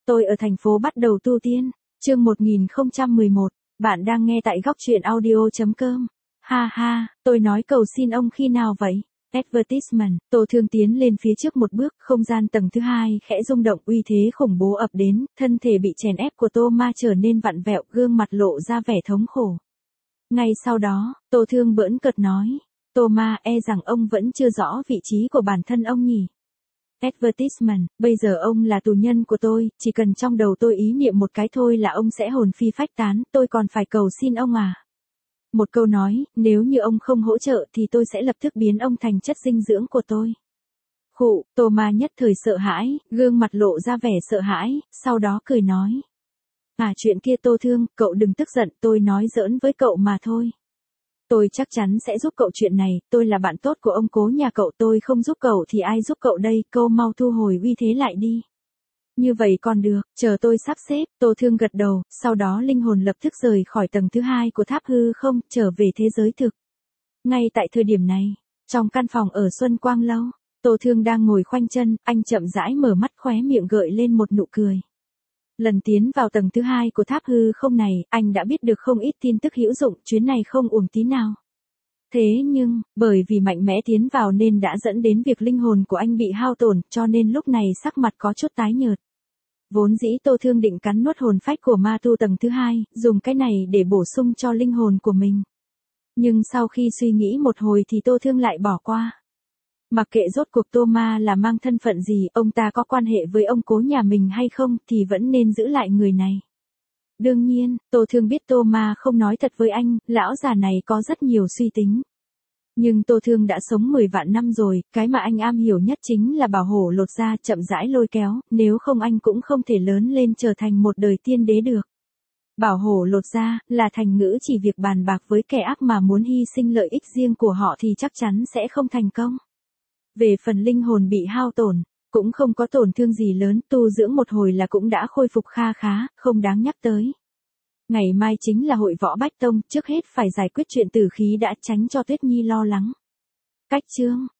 Tôi ở thành phố bắt đầu tu tiên. Chương 1011, bạn đang nghe tại góc truyện audio.com. Ha ha, tôi nói cầu xin ông khi nào vậy? Advertisement, Tô Thương tiến lên phía trước một bước, không gian tầng thứ hai khẽ rung động, uy thế khủng bố ập đến, thân thể bị chèn ép của Tô Ma trở nên vặn vẹo, gương mặt lộ ra vẻ thống khổ. Ngay sau đó, Tô Thương bỡn cợt nói, Tô Ma, e rằng ông vẫn chưa rõ vị trí của bản thân ông nhỉ? Advertisement, bây giờ ông là tù nhân của tôi, chỉ cần trong đầu tôi ý niệm một cái thôi là ông sẽ hồn phi phách tán, tôi còn phải cầu xin ông à? Một câu nói, nếu như ông không hỗ trợ thì tôi sẽ lập tức biến ông thành chất dinh dưỡng của tôi. Khụ, Tô Ma nhất thời sợ hãi, gương mặt lộ ra vẻ sợ hãi, sau đó cười nói. Chuyện kia Tô Thương, cậu đừng tức giận, tôi nói giỡn với cậu mà thôi. Tôi chắc chắn sẽ giúp cậu chuyện này, tôi là bạn tốt của ông cố nhà cậu, tôi không giúp cậu thì ai giúp cậu đây, cậu mau thu hồi uy thế lại đi. Như vậy còn được, chờ tôi sắp xếp, Tô Thương gật đầu, sau đó linh hồn lập tức rời khỏi tầng thứ hai của tháp hư không, trở về thế giới thực. Ngay tại thời điểm này, trong căn phòng ở Xuân Quang Lâu, Tô Thương đang ngồi khoanh chân, anh chậm rãi mở mắt, khóe miệng gợi lên một nụ cười. Lần tiến vào tầng thứ hai của tháp hư không này, anh đã biết được không ít tin tức hữu dụng, chuyến này không uổng tí nào. Thế nhưng, bởi vì mạnh mẽ tiến vào nên đã dẫn đến việc linh hồn của anh bị hao tổn, cho nên lúc này sắc mặt có chút tái nhợt. Vốn dĩ Tô Thương định cắn nuốt hồn phách của ma tu tầng thứ hai, dùng cái này để bổ sung cho linh hồn của mình. Nhưng sau khi suy nghĩ một hồi thì Tô Thương lại bỏ qua. Mặc kệ rốt cuộc Tô Ma là mang thân phận gì, ông ta có quan hệ với ông cố nhà mình hay không thì vẫn nên giữ lại người này. Đương nhiên, Tô Thương biết Tô Ma không nói thật với anh, lão già này có rất nhiều suy tính. Nhưng Tô Thương đã sống 10 vạn năm rồi, cái mà anh am hiểu nhất chính là bảo hổ lột da, chậm rãi lôi kéo, nếu không anh cũng không thể lớn lên trở thành một đời tiên đế được. Bảo hổ lột da, là thành ngữ chỉ việc bàn bạc với kẻ ác mà muốn hy sinh lợi ích riêng của họ thì chắc chắn sẽ không thành công. Về phần linh hồn bị hao tổn, cũng không có tổn thương gì lớn, tu dưỡng một hồi là cũng đã khôi phục kha khá, không đáng nhắc tới. Ngày mai chính là hội võ Bách Tông, trước hết phải giải quyết chuyện tử khí đã, tránh cho Tuyết Nhi lo lắng. Cách chương